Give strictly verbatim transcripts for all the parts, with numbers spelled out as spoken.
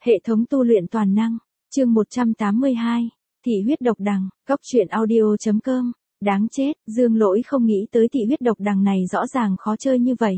Hệ thống tu luyện toàn năng, chương một trăm tám mươi hai, thị huyết độc đằng, góc truyện audio.com, đáng chết, Dương Lỗi không nghĩ tới thị huyết độc đằng này rõ ràng khó chơi như vậy.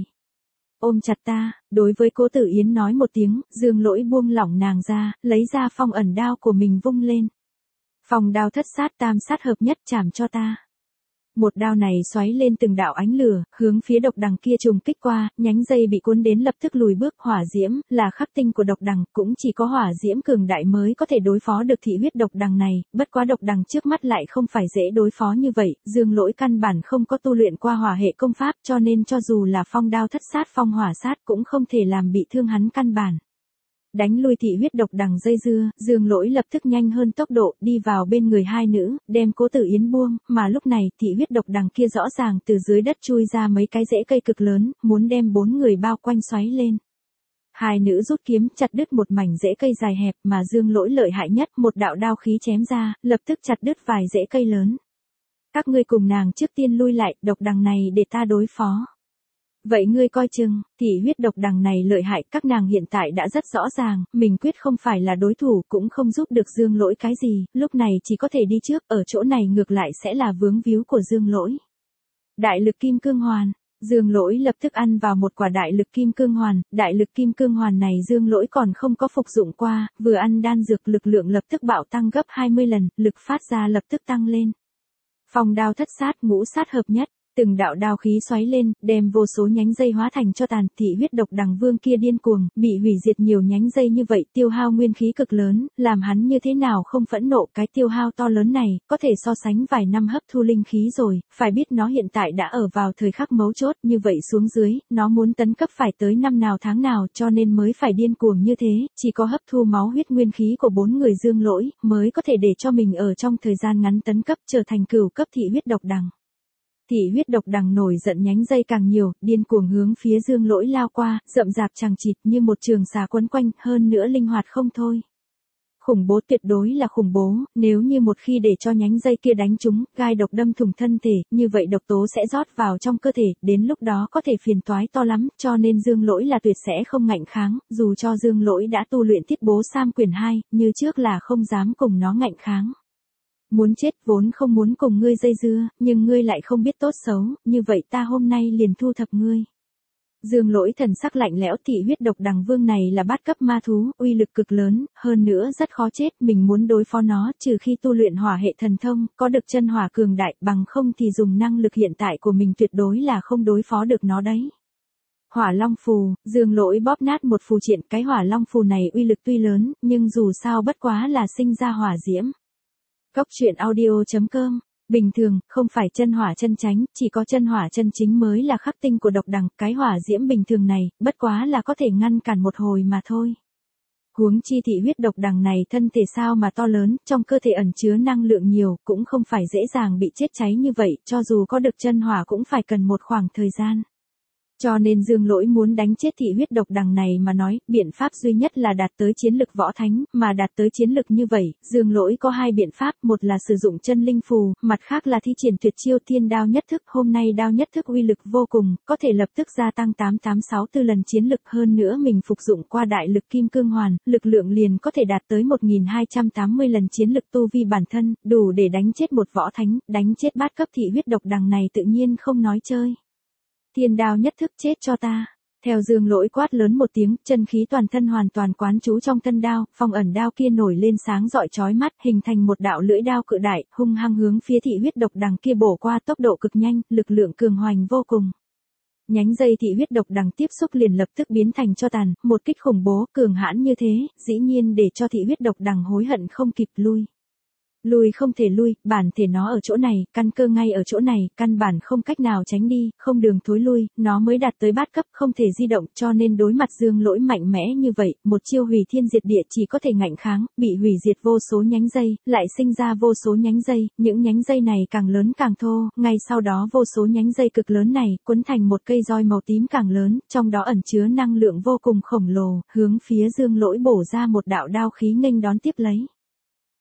Ôm chặt ta, đối với Cố Tử Yến nói một tiếng, Dương Lỗi buông lỏng nàng ra, lấy ra phong ẩn đao của mình vung lên. Phong đao thất sát tam sát hợp nhất chảm cho ta. Một đao này xoáy lên từng đạo ánh lửa, hướng phía độc đằng kia trùng kích qua, nhánh dây bị cuốn đến lập tức lùi bước. Hỏa diễm là khắc tinh của độc đằng, cũng chỉ có hỏa diễm cường đại mới có thể đối phó được thị huyết độc đằng này, bất quá độc đằng trước mắt lại không phải dễ đối phó như vậy. Dương Lỗi căn bản không có tu luyện qua hỏa hệ công pháp, cho nên cho dù là phong đao thất sát phong hỏa sát cũng không thể làm bị thương hắn căn bản. Đánh lui thị huyết độc đằng dây dưa, Dương Lỗi lập tức nhanh hơn tốc độ, đi vào bên người hai nữ, đem Cố Tử Yến buông, mà lúc này, thị huyết độc đằng kia rõ ràng từ dưới đất chui ra mấy cái rễ cây cực lớn, muốn đem bốn người bao quanh xoáy lên. Hai nữ rút kiếm chặt đứt một mảnh rễ cây dài hẹp mà Dương Lỗi lợi hại nhất, một đạo đao khí chém ra, lập tức chặt đứt vài rễ cây lớn. Các ngươi cùng nàng trước tiên lui lại, độc đằng này để ta đối phó. Vậy ngươi coi chừng, thị huyết độc đằng này lợi hại, các nàng hiện tại đã rất rõ ràng, mình quyết không phải là đối thủ, cũng không giúp được Dương Lỗi cái gì, lúc này chỉ có thể đi trước, ở chỗ này ngược lại sẽ là vướng víu của Dương Lỗi. Đại lực kim cương hoàn, Dương Lỗi lập tức ăn vào một quả đại lực kim cương hoàn, đại lực kim cương hoàn này Dương Lỗi còn không có phục dụng qua, vừa ăn đan dược lực lượng lập tức bạo tăng gấp hai mươi lần, lực phát ra lập tức tăng lên. Phong đao thất sát ngũ sát hợp nhất. Từng đạo đao khí xoáy lên, đem vô số nhánh dây hóa thành cho tàn, thị huyết độc đằng vương kia điên cuồng, bị hủy diệt nhiều nhánh dây như vậy, tiêu hao nguyên khí cực lớn, làm hắn như thế nào không phẫn nộ, cái tiêu hao to lớn này, có thể so sánh vài năm hấp thu linh khí rồi, phải biết nó hiện tại đã ở vào thời khắc mấu chốt, như vậy xuống dưới, nó muốn tấn cấp phải tới năm nào tháng nào, cho nên mới phải điên cuồng như thế, chỉ có hấp thu máu huyết nguyên khí của bốn người Dương Lỗi, mới có thể để cho mình ở trong thời gian ngắn tấn cấp trở thành cửu cấp thị huyết độc đằng. Thị huyết độc đằng nổi giận nhánh dây càng nhiều, điên cuồng hướng phía Dương Lỗi lao qua, rậm rạp chằng chịt như một trường xà quấn quanh, hơn nữa linh hoạt không thôi. Khủng bố, tuyệt đối là khủng bố, nếu như một khi để cho nhánh dây kia đánh trúng, gai độc đâm thủng thân thể, như vậy độc tố sẽ rót vào trong cơ thể, đến lúc đó có thể phiền toái to lắm, cho nên Dương Lỗi là tuyệt sẽ không ngạnh kháng, dù cho Dương Lỗi đã tu luyện Tiết Bố Sam quyển hai, như trước là không dám cùng nó ngạnh kháng. Muốn chết, vốn không muốn cùng ngươi dây dưa, nhưng ngươi lại không biết tốt xấu, như vậy ta hôm nay liền thu thập ngươi. Dương Lỗi thần sắc lạnh lẽo, thị huyết độc đằng vương này là bát cấp ma thú, uy lực cực lớn, hơn nữa rất khó chết, mình muốn đối phó nó, trừ khi tu luyện hỏa hệ thần thông, có được chân hỏa cường đại, bằng không thì dùng năng lực hiện tại của mình tuyệt đối là không đối phó được nó đấy. Hỏa Long Phù, Dương Lỗi bóp nát một phù triện, cái Hỏa Long Phù này uy lực tuy lớn, nhưng dù sao bất quá là sinh ra hỏa diễm. Góc truyện audio.com, bình thường, không phải chân hỏa chân chánh, chỉ có chân hỏa chân chính mới là khắc tinh của độc đằng, cái hỏa diễm bình thường này, bất quá là có thể ngăn cản một hồi mà thôi. Huống chi thị huyết độc đằng này thân thể sao mà to lớn, trong cơ thể ẩn chứa năng lượng nhiều, cũng không phải dễ dàng bị chết cháy như vậy, cho dù có được chân hỏa cũng phải cần một khoảng thời gian. Cho nên Dương Lỗi muốn đánh chết thị huyết độc đằng này mà nói, biện pháp duy nhất là đạt tới chiến lực võ thánh, mà đạt tới chiến lực như vậy, Dương Lỗi có hai biện pháp, một là sử dụng chân linh phù, mặt khác là thi triển tuyệt chiêu thiên đao nhất thức, hôm nay đao nhất thức uy lực vô cùng, có thể lập tức gia tăng tám tám sáu tư lần chiến lực, hơn nữa mình phục dụng qua đại lực kim cương hoàn, lực lượng liền có thể đạt tới một nghìn hai trăm tám mươi lần chiến lực tu vi bản thân, đủ để đánh chết một võ thánh, đánh chết bát cấp thị huyết độc đằng này tự nhiên không nói chơi. Thiên đao nhất thức chết cho ta. Theo Dương Lỗi quát lớn một tiếng, chân khí toàn thân hoàn toàn quán trú trong thân đao, phong ẩn đao kia nổi lên sáng rọi chói mắt, hình thành một đạo lưỡi đao cự đại, hung hăng hướng phía thị huyết độc đằng kia bổ qua, tốc độ cực nhanh, lực lượng cường hoành vô cùng. Nhánh dây thị huyết độc đằng tiếp xúc liền lập tức biến thành cho tàn, một kích khủng bố, cường hãn như thế, dĩ nhiên để cho thị huyết độc đằng hối hận không kịp lui. Lui không thể lui, bản thể nó ở chỗ này, căn cơ ngay ở chỗ này, căn bản không cách nào tránh đi, không đường thối lui, nó mới đạt tới bát cấp, không thể di động, cho nên đối mặt Dương Lỗi mạnh mẽ như vậy, một chiêu hủy thiên diệt địa chỉ có thể ngạnh kháng, bị hủy diệt vô số nhánh dây, lại sinh ra vô số nhánh dây, những nhánh dây này càng lớn càng thô, ngay sau đó vô số nhánh dây cực lớn này, quấn thành một cây roi màu tím càng lớn, trong đó ẩn chứa năng lượng vô cùng khổng lồ, hướng phía Dương Lỗi bổ ra một đạo đao khí nghênh đón tiếp lấy.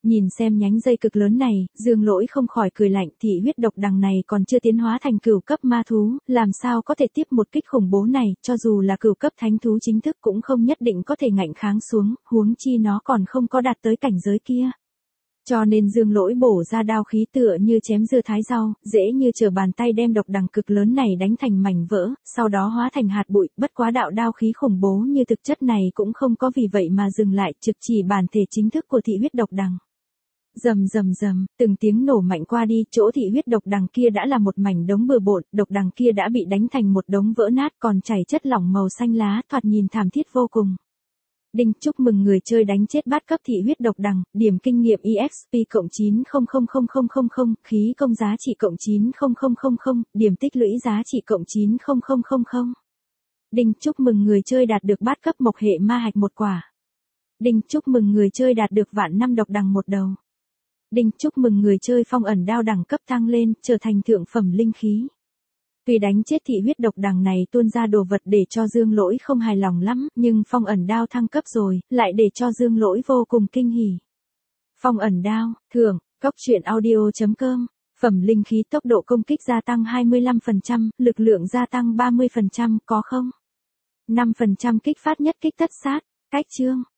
Nhìn xem nhánh dây cực lớn này, Dương Lỗi không khỏi cười lạnh, thị huyết độc đằng này còn chưa tiến hóa thành cửu cấp ma thú, làm sao có thể tiếp một kích khủng bố này, cho dù là cửu cấp thánh thú chính thức cũng không nhất định có thể ngạnh kháng xuống, huống chi nó còn không có đạt tới cảnh giới kia. Cho nên Dương Lỗi bổ ra đao khí tựa như chém dưa thái rau, dễ như trở bàn tay đem độc đằng cực lớn này đánh thành mảnh vỡ, sau đó hóa thành hạt bụi, bất quá đạo đao khí khủng bố như thực chất này cũng không có vì vậy mà dừng lại, trực chỉ bản thể chính thức của thị huyết độc đằng. Rầm rầm rầm, từng tiếng nổ mạnh qua đi, chỗ thị huyết độc đằng kia đã là một mảnh đống bừa bộn, độc đằng kia đã bị đánh thành một đống vỡ nát còn chảy chất lỏng màu xanh lá, thoạt nhìn thảm thiết vô cùng. Đinh, chúc mừng người chơi đánh chết bát cấp thị huyết độc đằng, điểm kinh nghiệm e ích pê cộng chín không không không không không không, khí công giá trị cộng chín không không không không, điểm tích lũy giá trị cộng chín không không không không. Đinh, chúc mừng người chơi đạt được bát cấp mộc hệ ma hạch một quả. Đinh, chúc mừng người chơi đạt được vạn năm độc đằng một đầu. Đinh, chúc mừng người chơi phong ẩn đao đẳng cấp tăng lên, trở thành thượng phẩm linh khí. Tuy đánh chết thị huyết độc đằng này tuôn ra đồ vật để cho Dương Lỗi không hài lòng lắm, nhưng phong ẩn đao thăng cấp rồi, lại để cho Dương Lỗi vô cùng kinh hỉ. Phong ẩn đao, thưởng, cóc truyện audio chấm com, phẩm linh khí tốc độ công kích gia tăng hai mươi lăm phần trăm, lực lượng gia tăng ba mươi phần trăm, có không? năm phần trăm kích phát nhất kích tất sát, cách chương.